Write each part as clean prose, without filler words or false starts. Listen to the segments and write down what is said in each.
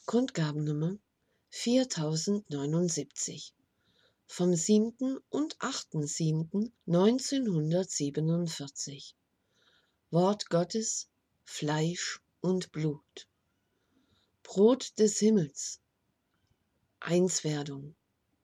Grundgabennummer 4079 vom 7. und 8.7.1947. Wort Gottes, Fleisch und Blut. Brot des Himmels. Einswerdung.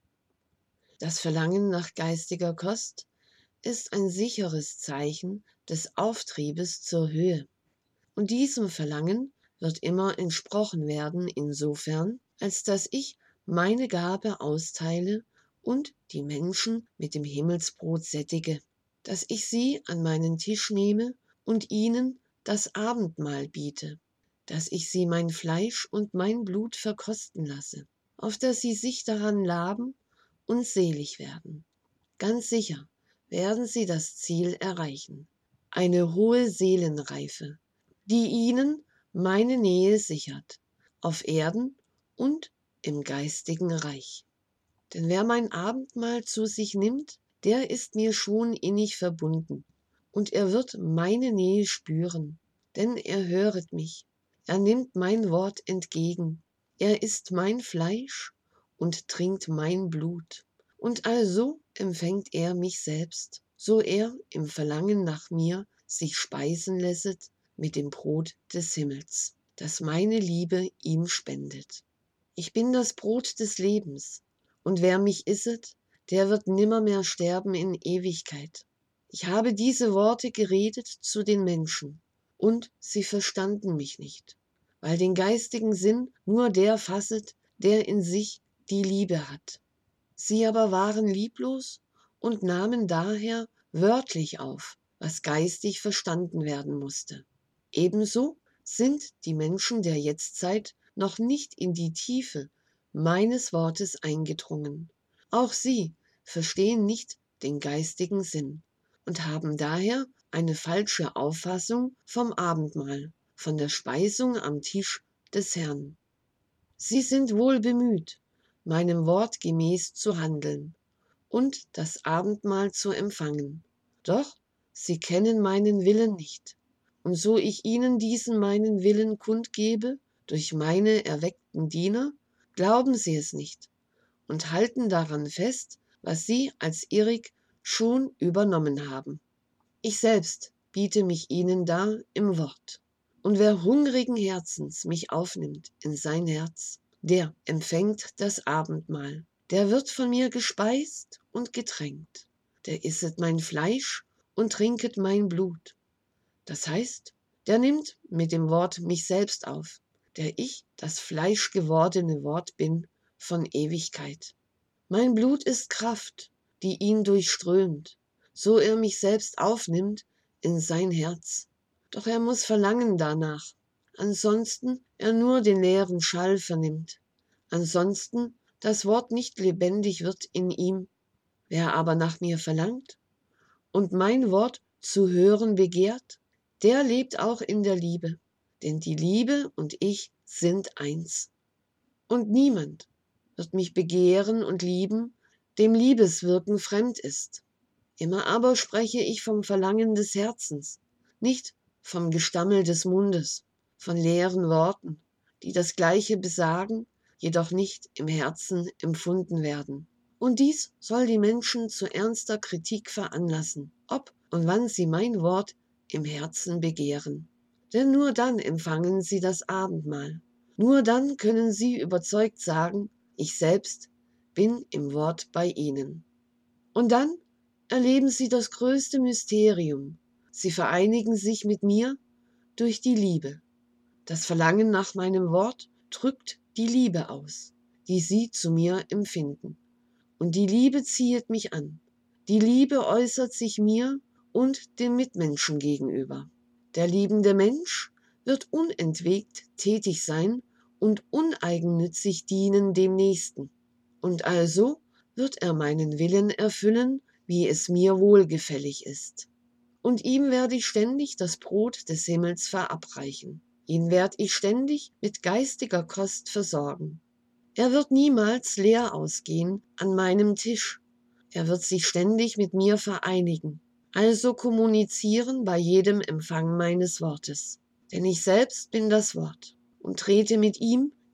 Das Verlangen nach geistiger Kost ist ein sicheres Zeichen des Auftriebes zur Höhe. Und diesem Verlangen wird immer entsprochen werden insofern, als dass ich meine Gabe austeile und die Menschen mit dem Himmelsbrot sättige, dass ich sie an meinen Tisch nehme und ihnen das Abendmahl biete, dass ich sie mein Fleisch und mein Blut verkosten lasse, auf dass sie sich daran laben und selig werden. Ganz sicher werden sie das Ziel erreichen, eine hohe Seelenreife, die ihnen meine Nähe sichert, auf Erden und im geistigen Reich. Denn wer mein Abendmahl zu sich nimmt, der ist mir schon innig verbunden, und er wird meine Nähe spüren, denn er höret mich, er nimmt mein Wort entgegen, er isst mein Fleisch und trinkt mein Blut, und also empfängt er mich selbst, so er im Verlangen nach mir sich speisen lässet mit dem Brot des Himmels, das meine Liebe ihm spendet. Ich bin das Brot des Lebens, und wer mich isset, der wird nimmermehr sterben in Ewigkeit. Ich habe diese Worte geredet zu den Menschen, und sie verstanden mich nicht, weil den geistigen Sinn nur der fasset, der in sich die Liebe hat. Sie aber waren lieblos und nahmen daher wörtlich auf, was geistig verstanden werden musste. Ebenso sind die Menschen der Jetztzeit noch nicht in die Tiefe meines Wortes eingedrungen. Auch sie verstehen nicht den geistigen Sinn und haben daher eine falsche Auffassung vom Abendmahl, von der Speisung am Tisch des Herrn. Sie sind wohl bemüht, meinem Wort gemäß zu handeln und das Abendmahl zu empfangen. Doch sie kennen meinen Willen nicht. Und so ich ihnen diesen meinen Willen kundgebe, durch meine erweckten Diener, glauben sie es nicht und halten daran fest, was sie als irrig schon übernommen haben. Ich selbst biete mich ihnen dar im Wort. Und wer hungrigen Herzens mich aufnimmt in sein Herz, der empfängt das Abendmahl. Der wird von mir gespeist und getränkt. Der isset mein Fleisch und trinket mein Blut. Das heißt, der nimmt mit dem Wort mich selbst auf, der ich das fleischgewordene Wort bin von Ewigkeit. Mein Blut ist Kraft, die ihn durchströmt, so er mich selbst aufnimmt in sein Herz. Doch er muss verlangen danach, ansonsten er nur den leeren Schall vernimmt, ansonsten das Wort nicht lebendig wird in ihm. Wer aber nach mir verlangt und mein Wort zu hören begehrt, der lebt auch in der Liebe, denn die Liebe und ich sind eins. Und niemand wird mich begehren und lieben, dem Liebeswirken fremd ist. Immer aber spreche ich vom Verlangen des Herzens, nicht vom Gestammel des Mundes, von leeren Worten, die das Gleiche besagen, jedoch nicht im Herzen empfunden werden. Und dies soll die Menschen zu ernster Kritik veranlassen, ob und wann sie mein Wort im Herzen begehren. Denn nur dann empfangen sie das Abendmahl. Nur dann können sie überzeugt sagen, ich selbst bin im Wort bei ihnen. Und dann erleben sie das größte Mysterium. Sie vereinigen sich mit mir durch die Liebe. Das Verlangen nach meinem Wort drückt die Liebe aus, die sie zu mir empfinden. Und die Liebe ziehet mich an. Die Liebe äußert sich mir und den Mitmenschen gegenüber. Der liebende Mensch wird unentwegt tätig sein und uneigennützig dienen dem Nächsten. Und also wird er meinen Willen erfüllen, wie es mir wohlgefällig ist. Und ihm werde ich ständig das Brot des Himmels verabreichen. Ihn werde ich ständig mit geistiger Kost versorgen. Er wird niemals leer ausgehen an meinem Tisch. Er wird sich ständig mit mir vereinigen, also kommunizieren bei jedem Empfang meines Wortes. Denn ich selbst bin das Wort und trete mit ihm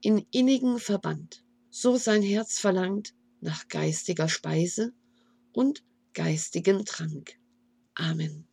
in innigen Verband, so sein Herz verlangt nach geistiger Speise und geistigem Trank. Amen.